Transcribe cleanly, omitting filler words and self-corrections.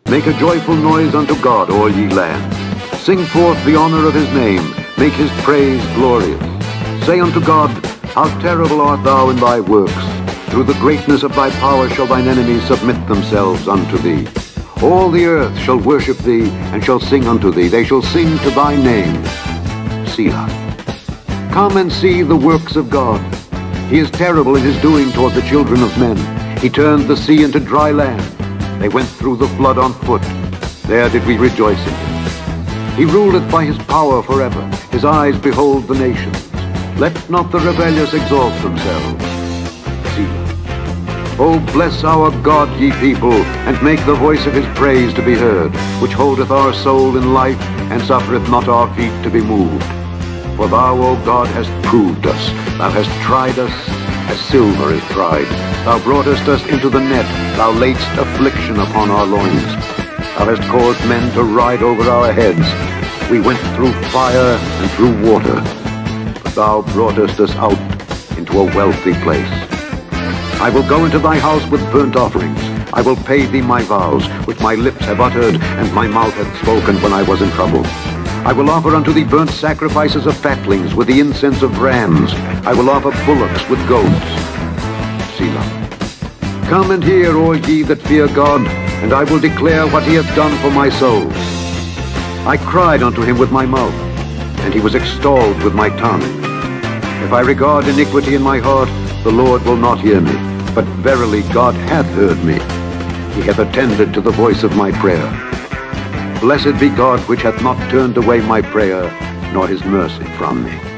Make a joyful noise unto God, all ye lands. Sing forth the honor of his name. Make his praise glorious. Say unto God, how terrible art thou in thy works. Through the greatness of thy power shall thine enemies submit themselves unto thee. All the earth shall worship thee, and shall sing unto thee. They shall sing to thy name. Selah. Come and see the works of God. He is terrible in his doing toward the children of men. He turned the sea into dry land. They went through the flood on foot. There did we rejoice in him. He ruleth by his power forever. His eyes behold the nations. Let not the rebellious exalt themselves. Selah. O bless our God, ye people, and make the voice of his praise to be heard, which holdeth our soul in life, and suffereth not our feet to be moved. For thou, O God, hast proved us. Thou hast tried us as silver is tried. Thou broughtest us into the net. Thou laidst affliction upon our loins. Thou hast caused men to ride over our heads. We went through fire and through water, but thou broughtest us out into a wealthy place. I will go into thy house with burnt offerings. I will pay thee my vows, which my lips have uttered, and my mouth hath spoken when I was in trouble. I will offer unto thee burnt sacrifices of fatlings, with the incense of rams. I will offer bullocks with goats. Selah. Come and hear, all ye that fear God, and I will declare what he hath done for my soul. I cried unto him with my mouth, and he was extolled with my tongue. If I regard iniquity in my heart, the Lord will not hear me. But verily God hath heard me. He hath attended to the voice of my prayer. Blessed be God, which hath not turned away my prayer, nor his mercy from me.